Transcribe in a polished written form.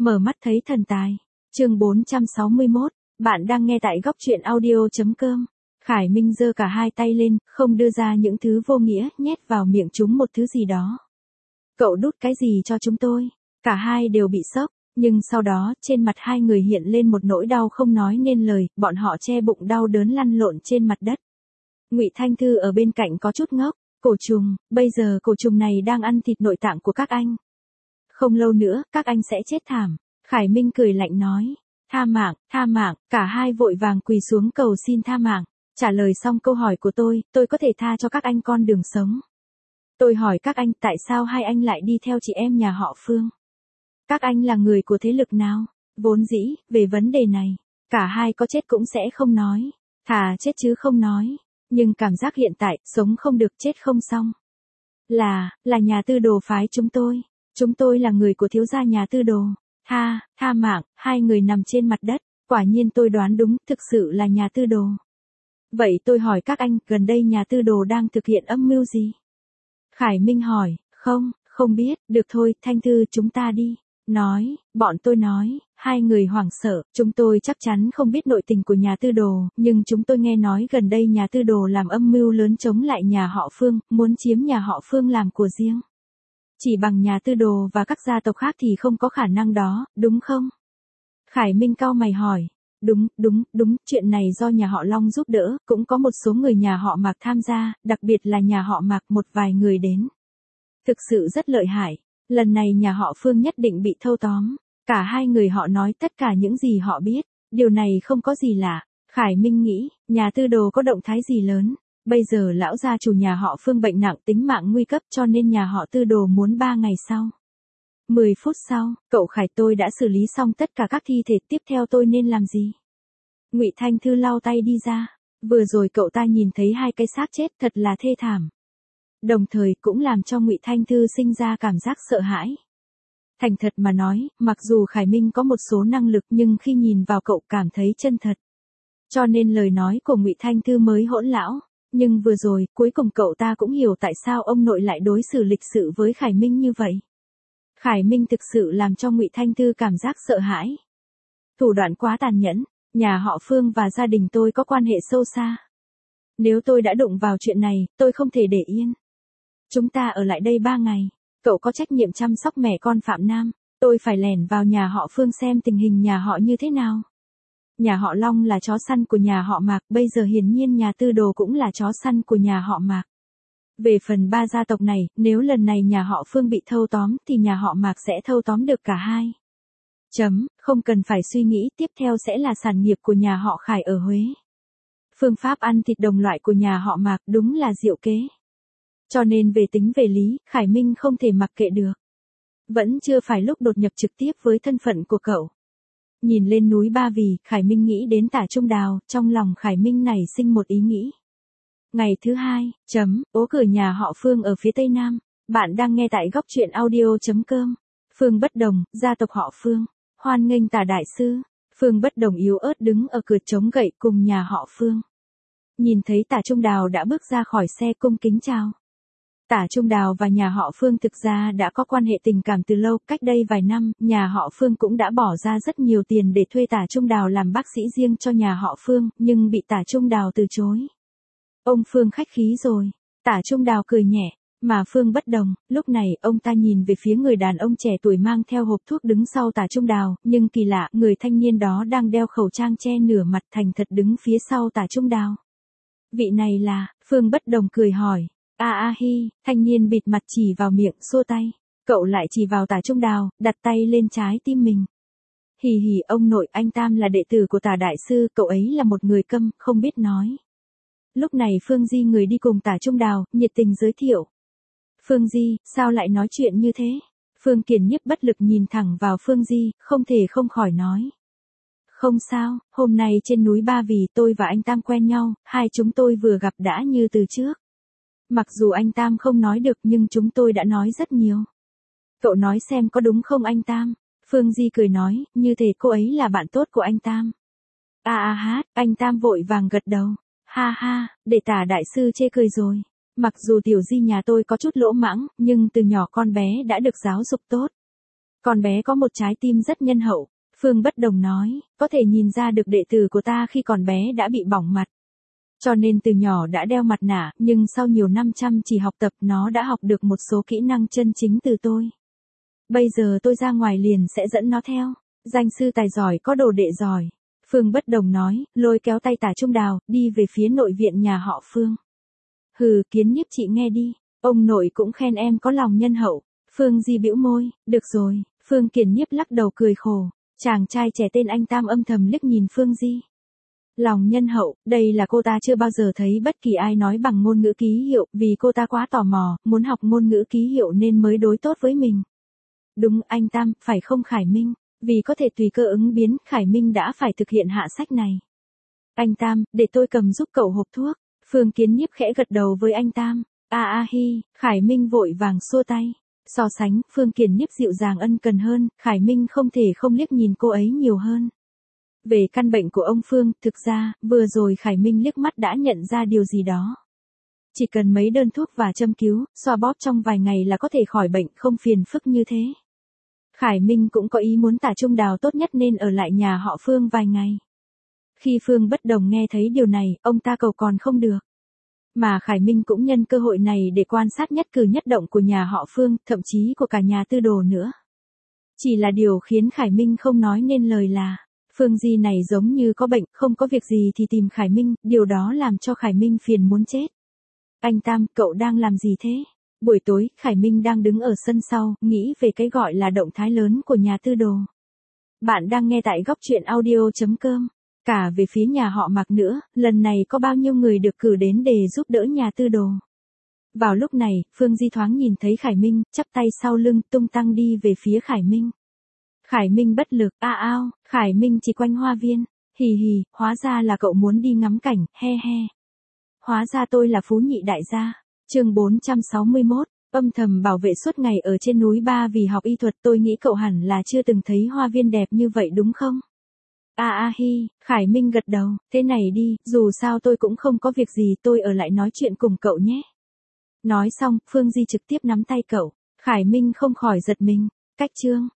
Mở mắt thấy thần tài. Chương 461, bạn đang nghe tại góc truyện audio.com. Khải Minh giơ cả hai tay lên, không đưa ra những thứ vô nghĩa, nhét vào miệng chúng một thứ gì đó. Cậu đút cái gì cho chúng tôi? Cả hai đều bị sốc, nhưng sau đó, trên mặt hai người hiện lên một nỗi đau không nói nên lời, bọn họ che bụng đau đớn lăn lộn trên mặt đất. Ngụy Thanh Thư ở bên cạnh có chút ngốc, cổ trùng, bây giờ cổ trùng này đang ăn thịt nội tạng của các anh. Không lâu nữa, các anh sẽ chết thảm. Khải Minh cười lạnh nói, tha mạng, cả hai vội vàng quỳ xuống cầu xin tha mạng. Trả lời xong câu hỏi của tôi có thể tha cho các anh con đường sống. Tôi hỏi các anh tại sao hai anh lại đi theo chị em nhà họ Phương? Các anh là người của thế lực nào? Vốn dĩ, về vấn đề này, cả hai có chết cũng sẽ không nói. Thà chết chứ không nói. Nhưng cảm giác hiện tại, sống không được chết không xong. Là nhà Tư Đồ phái chúng tôi. Chúng tôi là người của thiếu gia nhà Tư Đồ. Tha mạng, hai người nằm trên mặt đất. Quả nhiên tôi đoán đúng, thực sự là nhà Tư Đồ. Vậy tôi hỏi các anh, gần đây nhà Tư Đồ đang thực hiện âm mưu gì? Khải Minh hỏi, không biết, được thôi, Thanh Thư chúng ta đi. Bọn tôi nói, hai người hoảng sợ, chúng tôi chắc chắn không biết nội tình của nhà Tư Đồ, nhưng chúng tôi nghe nói gần đây nhà Tư Đồ làm âm mưu lớn chống lại nhà họ Phương, muốn chiếm nhà họ Phương làm của riêng. Chỉ bằng nhà Tư Đồ và các gia tộc khác thì không có khả năng đó, đúng không? Khải Minh cau mày hỏi. Đúng, chuyện này do nhà họ Long giúp đỡ, cũng có một số người nhà họ Mạc tham gia, đặc biệt là nhà họ Mạc một vài người đến. Thực sự rất lợi hại, lần này nhà họ Phương nhất định bị thâu tóm. Cả hai người họ nói tất cả những gì họ biết, điều này không có gì lạ. Khải Minh nghĩ, nhà Tư Đồ có động thái gì lớn. Bây giờ lão gia chủ nhà họ Phương bệnh nặng tính mạng nguy cấp cho nên nhà họ Tư Đồ muốn 3 ngày sau. 10 phút sau, cậu Khải tôi đã xử lý xong tất cả các thi thể, tiếp theo tôi nên làm gì? Ngụy Thanh Thư lau tay đi ra. Vừa rồi cậu ta nhìn thấy hai cái xác chết thật là thê thảm. Đồng thời cũng làm cho Ngụy Thanh Thư sinh ra cảm giác sợ hãi. Thành thật mà nói, mặc dù Khải Minh có một số năng lực nhưng khi nhìn vào cậu cảm thấy chân thật. Cho nên lời nói của Ngụy Thanh Thư mới hỗn lão. Nhưng vừa rồi, cuối cùng cậu ta cũng hiểu tại sao ông nội lại đối xử lịch sự với Khải Minh như vậy. Khải Minh thực sự làm cho Ngụy Thanh Thư cảm giác sợ hãi. Thủ đoạn quá tàn nhẫn, nhà họ Phương và gia đình tôi có quan hệ sâu xa. Nếu tôi đã đụng vào chuyện này, tôi không thể để yên. Chúng ta ở lại đây 3 ngày, cậu có trách nhiệm chăm sóc mẹ con Phạm Nam, tôi phải lẻn vào nhà họ Phương xem tình hình nhà họ như thế nào. Nhà họ Long là chó săn của nhà họ Mạc, bây giờ hiển nhiên nhà Tư Đồ cũng là chó săn của nhà họ Mạc. Về phần 3 gia tộc này, nếu lần này nhà họ Phương bị thâu tóm thì nhà họ Mạc sẽ thâu tóm được cả hai. Không cần phải suy nghĩ, tiếp theo sẽ là sản nghiệp của nhà họ Khải ở Huế. Phương pháp ăn thịt đồng loại của nhà họ Mạc đúng là diệu kế. Cho nên về tính về lý, Khải Minh không thể mặc kệ được. Vẫn chưa phải lúc đột nhập trực tiếp với thân phận của cậu. Nhìn lên núi Ba Vì, Khải Minh nghĩ đến Tả Trung Đào, trong lòng Khải Minh nảy sinh một ý nghĩ. Ngày thứ 2, ố cửa nhà họ Phương ở phía tây nam. Bạn đang nghe tại góc truyện audio.com. Phương Bất Đồng, gia tộc họ Phương. Hoan nghênh Tả đại sư. Phương Bất Đồng yếu ớt đứng ở cửa chống gậy cùng nhà họ Phương. Nhìn thấy Tả Trung Đào đã bước ra khỏi xe cung kính chào. Tả Trung Đào và nhà họ Phương thực ra đã có quan hệ tình cảm từ lâu, cách đây vài năm, nhà họ Phương cũng đã bỏ ra rất nhiều tiền để thuê Tả Trung Đào làm bác sĩ riêng cho nhà họ Phương, nhưng bị Tả Trung Đào từ chối. Ông Phương khách khí rồi. Tả Trung Đào cười nhẹ, mà Phương Bất Đồng, lúc này ông ta nhìn về phía người đàn ông trẻ tuổi mang theo hộp thuốc đứng sau Tả Trung Đào, nhưng kỳ lạ, người thanh niên đó đang đeo khẩu trang che nửa mặt thành thật đứng phía sau Tả Trung Đào. Vị này là, Phương Bất Đồng cười hỏi. Thanh niên bịt mặt chỉ vào miệng, xua tay. Cậu lại chỉ vào Tả Trung Đào, đặt tay lên trái tim mình. Hì, ông nội, anh Tam là đệ tử của Tả đại sư, cậu ấy là một người câm, không biết nói. Lúc này Phương Di người đi cùng Tả Trung Đào, nhiệt tình giới thiệu. Phương Di, sao lại nói chuyện như thế? Phương Kiền Nhiếp bất lực nhìn thẳng vào Phương Di, không thể không khỏi nói. Không sao, hôm nay trên núi Ba Vì tôi và anh Tam quen nhau, hai chúng tôi vừa gặp đã như từ trước. Mặc dù anh Tam không nói được nhưng chúng tôi đã nói rất nhiều. Cậu nói xem có đúng không anh Tam? Phương Di cười nói, như thể cô ấy là bạn tốt của anh Tam. Anh Tam vội vàng gật đầu. Để Tả đại sư chê cười rồi. Mặc dù tiểu Di nhà tôi có chút lỗ mãng, nhưng từ nhỏ con bé đã được giáo dục tốt. Con bé có một trái tim rất nhân hậu. Phương Bất Đồng nói, có thể nhìn ra được đệ tử của ta khi còn bé đã bị bỏng mặt. Cho nên từ nhỏ đã đeo mặt nạ, nhưng sau nhiều năm chăm chỉ học tập nó đã học được một số kỹ năng chân chính từ tôi. Bây giờ tôi ra ngoài liền sẽ dẫn nó theo. Danh sư tài giỏi có đồ đệ giỏi. Phương Bất Đồng nói, lôi kéo tay Tả Trung Đào, đi về phía nội viện nhà họ Phương. Hừ, Kiến Nhiếp chị nghe đi, ông nội cũng khen em có lòng nhân hậu. Phương Di bĩu môi, được rồi. Phương Kiền Nhiếp lắc đầu cười khổ. Chàng trai trẻ tên anh Tam âm thầm liếc nhìn Phương Di. Lòng nhân hậu, đây là cô ta chưa bao giờ thấy bất kỳ ai nói bằng ngôn ngữ ký hiệu, vì cô ta quá tò mò, muốn học ngôn ngữ ký hiệu nên mới đối tốt với mình. Đúng anh Tam, phải không Khải Minh? Vì có thể tùy cơ ứng biến, Khải Minh đã phải thực hiện hạ sách này. Anh Tam, để tôi cầm giúp cậu hộp thuốc. Phương Kiến Nhiếp khẽ gật đầu với anh Tam. Hi, Khải Minh vội vàng xua tay. So sánh, Phương Kiến Nhiếp dịu dàng ân cần hơn, Khải Minh không thể không liếc nhìn cô ấy nhiều hơn. Về căn bệnh của ông Phương, thực ra, vừa rồi Khải Minh liếc mắt đã nhận ra điều gì đó. Chỉ cần mấy đơn thuốc và châm cứu, xoa bóp trong vài ngày là có thể khỏi bệnh, không phiền phức như thế. Khải Minh cũng có ý muốn Tả Trung Đào tốt nhất nên ở lại nhà họ Phương vài ngày. Khi Phương Bất Đồng nghe thấy điều này, ông ta cầu còn không được. Mà Khải Minh cũng nhân cơ hội này để quan sát nhất cử nhất động của nhà họ Phương, thậm chí của cả nhà Tư Đồ nữa. Chỉ là điều khiến Khải Minh không nói nên lời là, Phương Di này giống như có bệnh, không có việc gì thì tìm Khải Minh, điều đó làm cho Khải Minh phiền muốn chết. Anh Tam, cậu đang làm gì thế? Buổi tối, Khải Minh đang đứng ở sân sau, nghĩ về cái gọi là động thái lớn của nhà Tư Đồ. Bạn đang nghe tại góc truyện audio.com. Cả về phía nhà họ Mạc nữa, lần này có bao nhiêu người được cử đến để giúp đỡ nhà Tư Đồ. Vào lúc này, Phương Di thoáng nhìn thấy Khải Minh, chắp tay sau lưng, tung tăng đi về phía Khải Minh. Khải Minh bất lực, Khải Minh chỉ quanh hoa viên. Hì hì, hóa ra là cậu muốn đi ngắm cảnh, he he. Hóa ra tôi là phú nhị đại gia. Chương 461, âm thầm bảo vệ suốt ngày ở trên núi Ba vì học y thuật, tôi nghĩ cậu hẳn là chưa từng thấy hoa viên đẹp như vậy đúng không? Hi, Khải Minh gật đầu, thế này đi, dù sao tôi cũng không có việc gì, tôi ở lại nói chuyện cùng cậu nhé. Nói xong, Phương Di trực tiếp nắm tay cậu, Khải Minh không khỏi giật mình, cách chương.